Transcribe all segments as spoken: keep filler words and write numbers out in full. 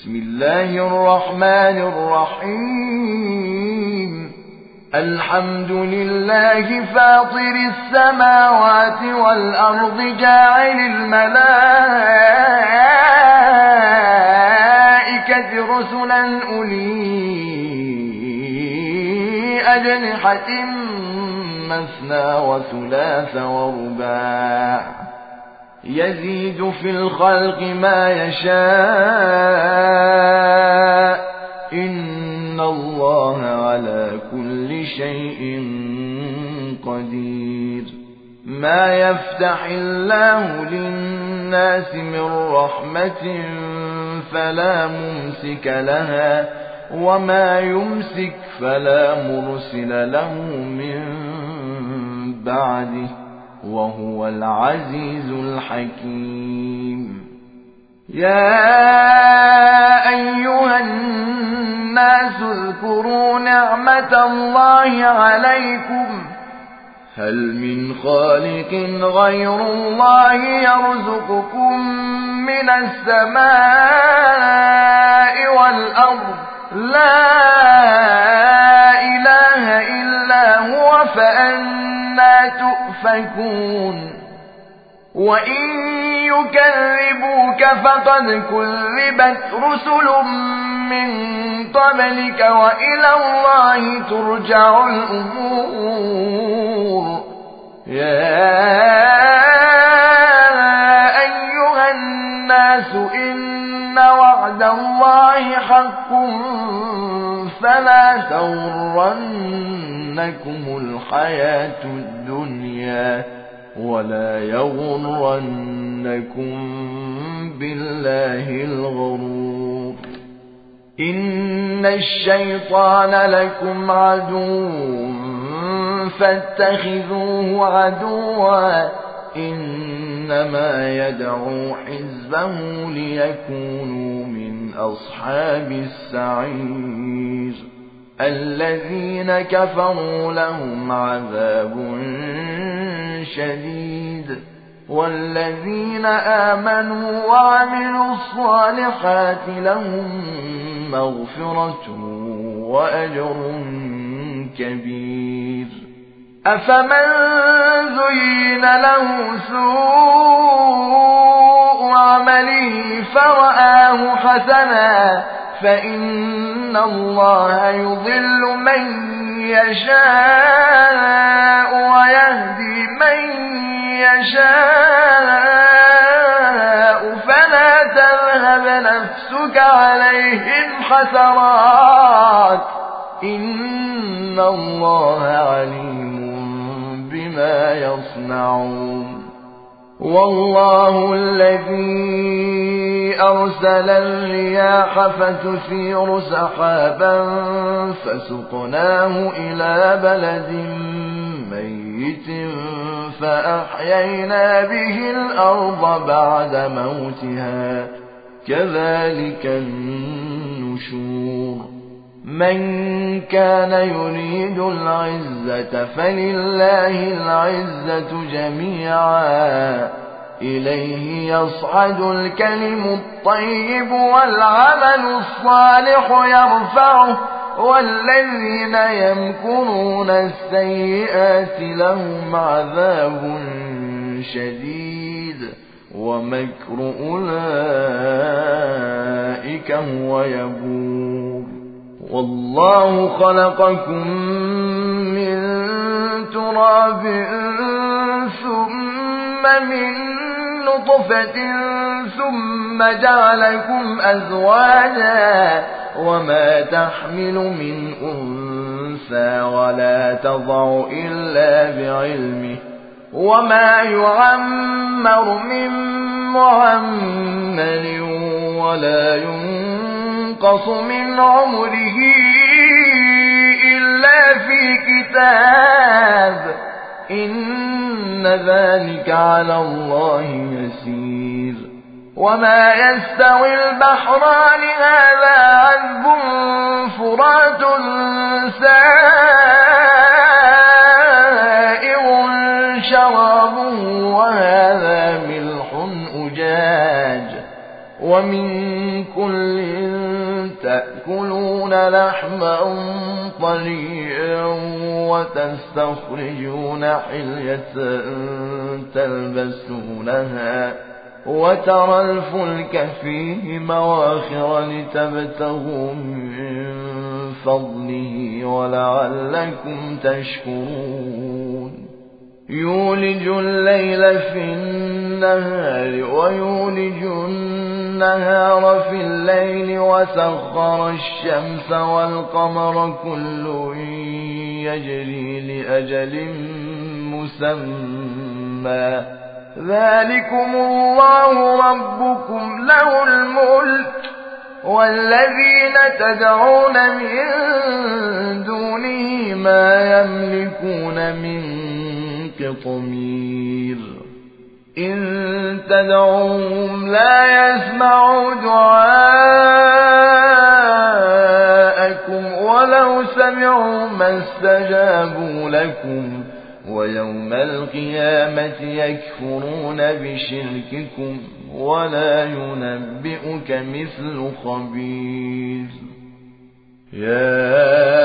بسم الله الرحمن الرحيم الحمد لله فاطر السماوات والأرض جاعل الملائكة رسلا أولي أجنحة مثنى وثلاث ورباع يزيد في الخلق ما يشاء إن الله على كل شيء قدير ما يفتح الله للناس من رحمة فلا ممسك لها وما يمسك فلا مرسل له من بعده وهو العزيز الحكيم يا أيها الناس اذكروا نعمة الله عليكم هل من خالق غير الله يرزقكم من السماء والأرض لا إله إلا هو فأنى تؤفكون وإن يكذبوك فقد كذبت رسل من قبلك وإلى الله ترجع الأمور يا أيها الناس إن وعد الله حق فلا تغرنكم الحياة الدنيا ولا يغرنكم بالله الغرور إن الشيطان لكم عدو فاتخذوه عدوا إنما يدعو حزبه ليكونوا من أصحاب السعير الذين كفروا لهم عذاب شديد والذين آمنوا وعملوا الصالحات لهم مغفرة وأجر كبير أفمن زين له سوء عمله فرآه حسنا فإن الله يضل من يشاء ويهدي من يشاء فلا تذهب نفسك عليهم حسرات إن الله عليم بما يصنعون والله الذي أرسل الرياح فتثير سحابا فسقناه إلى بلد ميت فأحيينا به الأرض بعد موتها كذلك النشور من كان يريد العزة فلله العزة جميعا إليه يصعد الكلم الطيب والعمل الصالح يرفعه والذين يمكرون السيئات لهم عذاب شديد ومكر أولئك هو يبور والله خلقكم من تراب ثم من نطفة ثم جعلكم أزواجا وما تحمل من أنثى ولا تضع إلا بعلمه وما يعمر من معمر ولا ينقص من عمره إلا في كتاب إن ذلك على الله يسير وما يستوي البحران هذا عذب فرات سائغ شرابه وهذا ملح أجاج ومن كل تأكلون لحما طريا وتستخرجون حلية تلبسونها وترى الفلك فيه مواخر لتبتغوا من فضله ولعلكم تشكرون يولج الليل في النهار ويولج النهار في الليل وسخر الشمس والقمر كل يجري لأجل مسمى ذلكم الله ربكم له الملك والذين تدعون من دونه ما يملكون من قطمير إن تدعوهم لا يسمعوا دعاءكم ولو سمعوا ما استجابوا لكم ويوم القيامة يكفرون بشرككم ولا ينبئك مثل خبير يا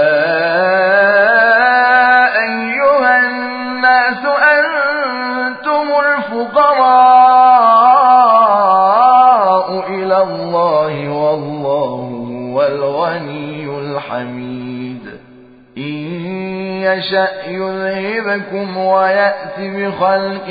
أيها الناس أنتم الفقراء إلى الله والله هو الغني الحميد إن يشأ يذهبكم ويأت بخلق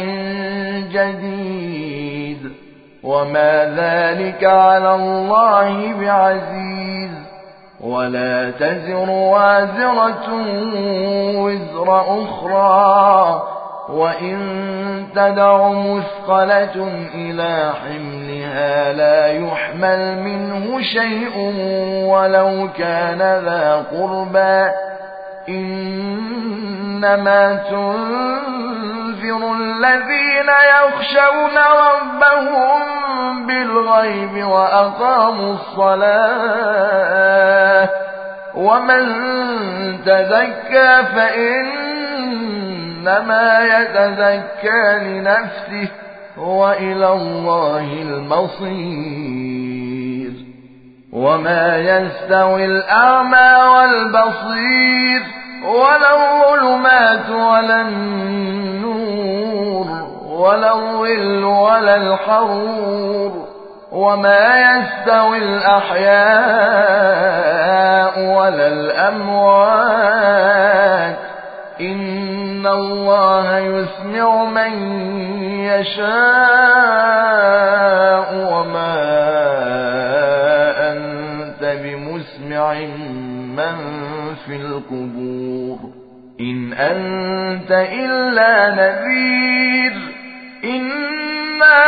جديد وما ذلك على الله بعزيز ولا تزر وازرة وزر أخرى وإن تدع مثقلة إلى حملها لا يحمل منه شيء ولو كان ذا قربى إنما تنذر الذين يخشون ربهم بالغيب وأقاموا الصلاة ومن تزكى فإنما يتزكى لنفسه وإلى الله المصير وما يستوي الأعمى والبصير ولا الظلمات ولا النور ولا الظل ولا الحرور وما يستوي الأحياء ولا الأموات إن الله يسمع من يشاء وما أنت بمسمع من في القبور إن أنت إلا نذير إنا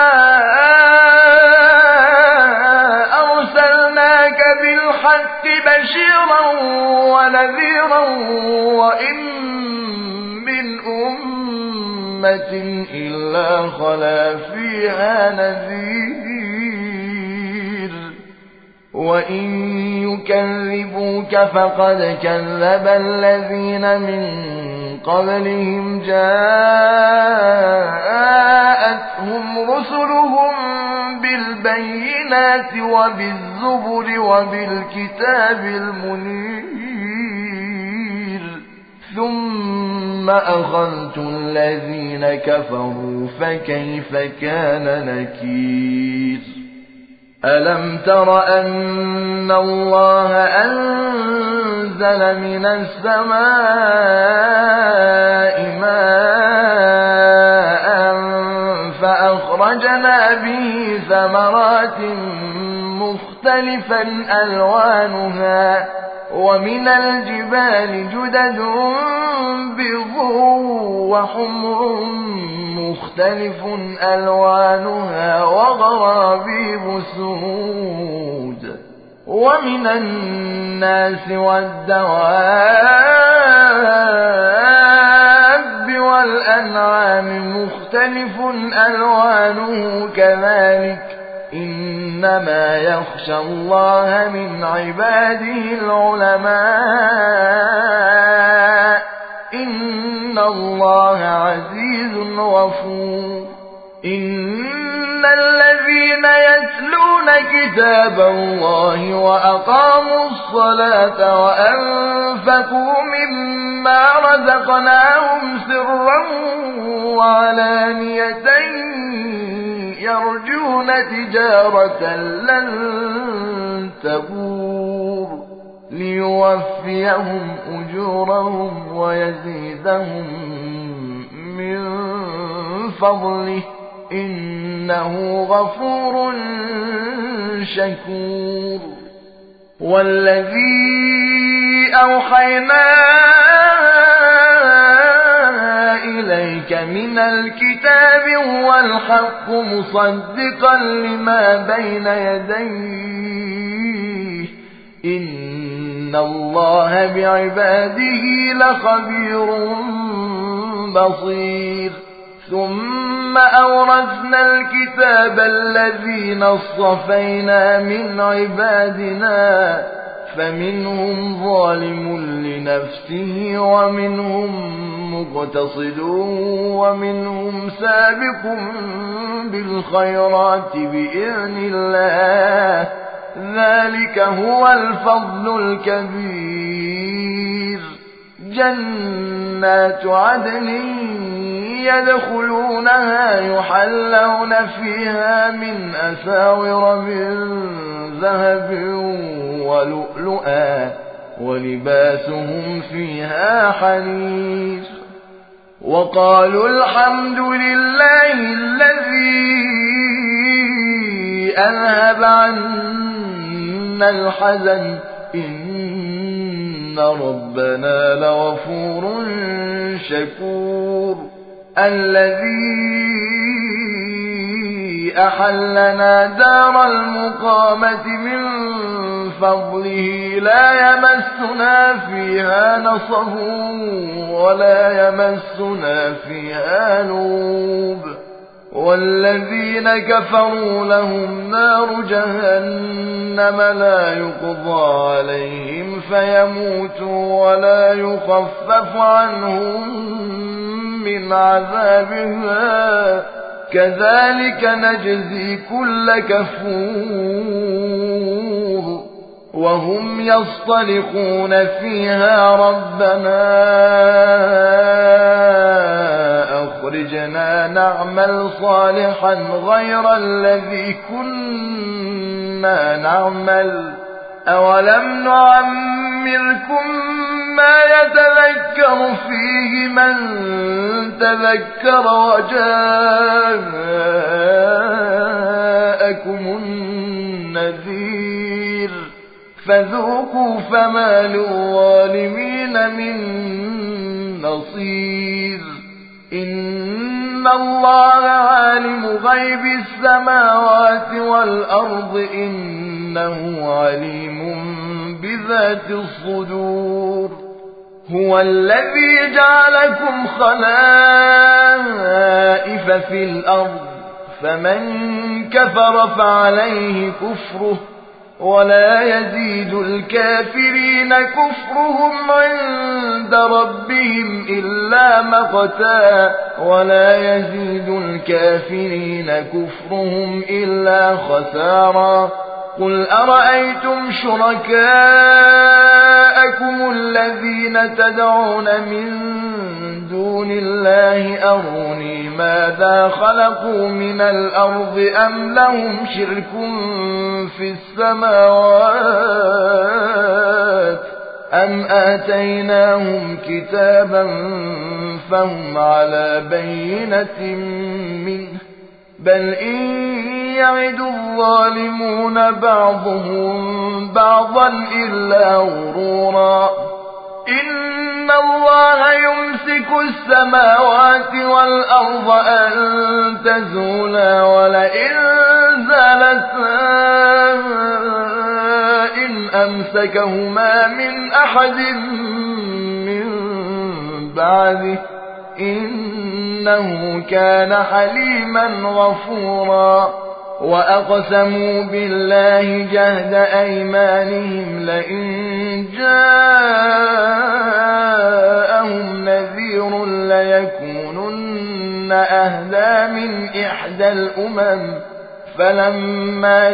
أرسلناك بالحق بشيرا ونذيرا وإن من أمة إلا خلا فيها نذير وإن يكذبوك فقد كذب الذين من قبلهم جاءتهم رسلهم بالبينات وبالزبر وبالكتاب المنير ثم أخذت الذين كفروا فكيف كان نكير ألم تر أن الله أنزل من السماء ماء فأخرجنا به ثمرات مختلفا ألوانها ومن الجبال جدد بيض وحمر مختلف ألوانها وغرابيب سود ومن الناس والدواب والأنعام مختلف ألوانه كذلك إنما يخشى الله من عباده العلماء إن الله عزيز غفور إن إن الذين يتلون كتاب الله وأقاموا الصلاة وأنفقوا مما رزقناهم سرا وعلانية يرجون تجارة لن تبور ليوفيهم أجورهم ويزيدهم من فضله إنه غفور شكور. والذي أوحينا إليك من الكتاب هو الحق مصدقا لما بين يديه إن الله بعباده لخبير بصير. ثم أورثنا الكتاب الذين اصطفينا من عبادنا فمنهم ظالم لنفسه ومنهم مقتصد ومنهم سابق بالخيرات بإذن الله ذلك هو الفضل الكبير. جنات عدن يدخلونها يحلون فيها من أساور من ذهب ولؤلؤا ولباسهم فيها حرير. وقالوا الحمد لله الذي أذهب عنا الحزن إن ربنا لغفور شكور. الذي أحلنا دار المقامة من فضله لا يمسنا فيها نصب ولا يمسنا فيها لوب. والذين كفروا لهم نار جهنم لا يقضى عليهم فيموتوا ولا يخفف عنهم من عذابها كذلك نجزي كل كفور. وهم يصطرخون فيها ربنا أخرجنا نعمل صالحا غير الذي كنا نعمل أولم نعمركم ما يتذكر فيه من تذكر وجاءكم النذير فذوقوا فما للظالمين من نصير. إن الله عالم غيب السماوات والأرض إنه عليم بذات الصدور. هو الذي جعلكم خلائف في الأرض فمن كفر فعليه كفره ولا يزيد الكافرين كفرهم عند ربهم إلا مقتا ولا يزيد الكافرين كفرهم إلا خسارا. قل أرأيتم شركاءكم الذين تدعون من دون الله أروني ماذا خلقوا من الأرض أم لهم شرك في السماوات أم آتيناهم كتابا فهم على بينة منه بل إن يعد الظالمون بعضهم بعضا إلا غرورا. إن الله يمسك السماوات والأرض أن تزولا ولئن زالتا إن أمسكهما من أحد من بعده إنه كان حليما غفورا. وأقسموا بالله جهد أيمانهم لئن جاءهم نذير ليكونن أهدى من إحدى الأمم فلما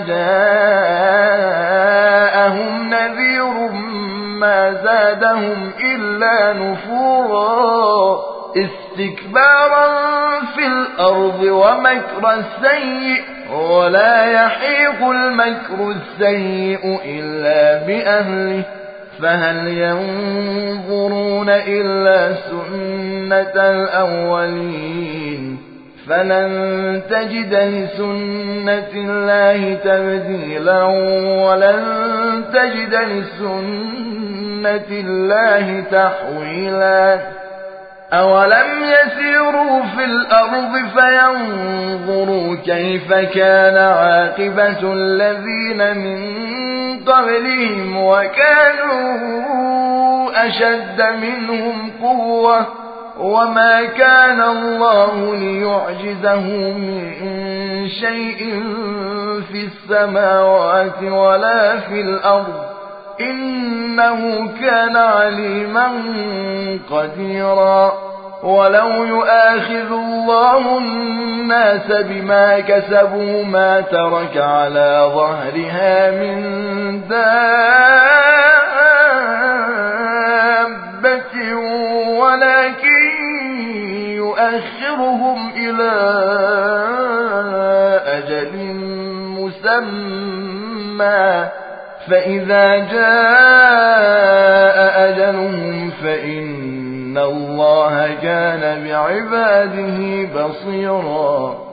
جاءهم نذير ما زادهم إلا نفورا استكبارا في الأرض ومكر السيء ولا يحيق المكر السيء إلا بأهله فهل ينظرون إلا سنة الأولين فلن تجد لسنة الله تبديلا ولن تجد لسنة الله تحويلا أولم يسيروا في الأرض فينظروا كيف كان عاقبة الذين من قبلهم وكانوا أشد منهم قوة وما كان الله ليعجزه من شيء في السماوات ولا في الأرض إنه كان عليما قديرا ولو يؤاخذ الله الناس بما كسبوا ما ترك على ظهرها من دابة ولكن يؤخرهم إلى أجل مسمى فإذا جاء أجلهم فإن الله كان بعباده بصيرا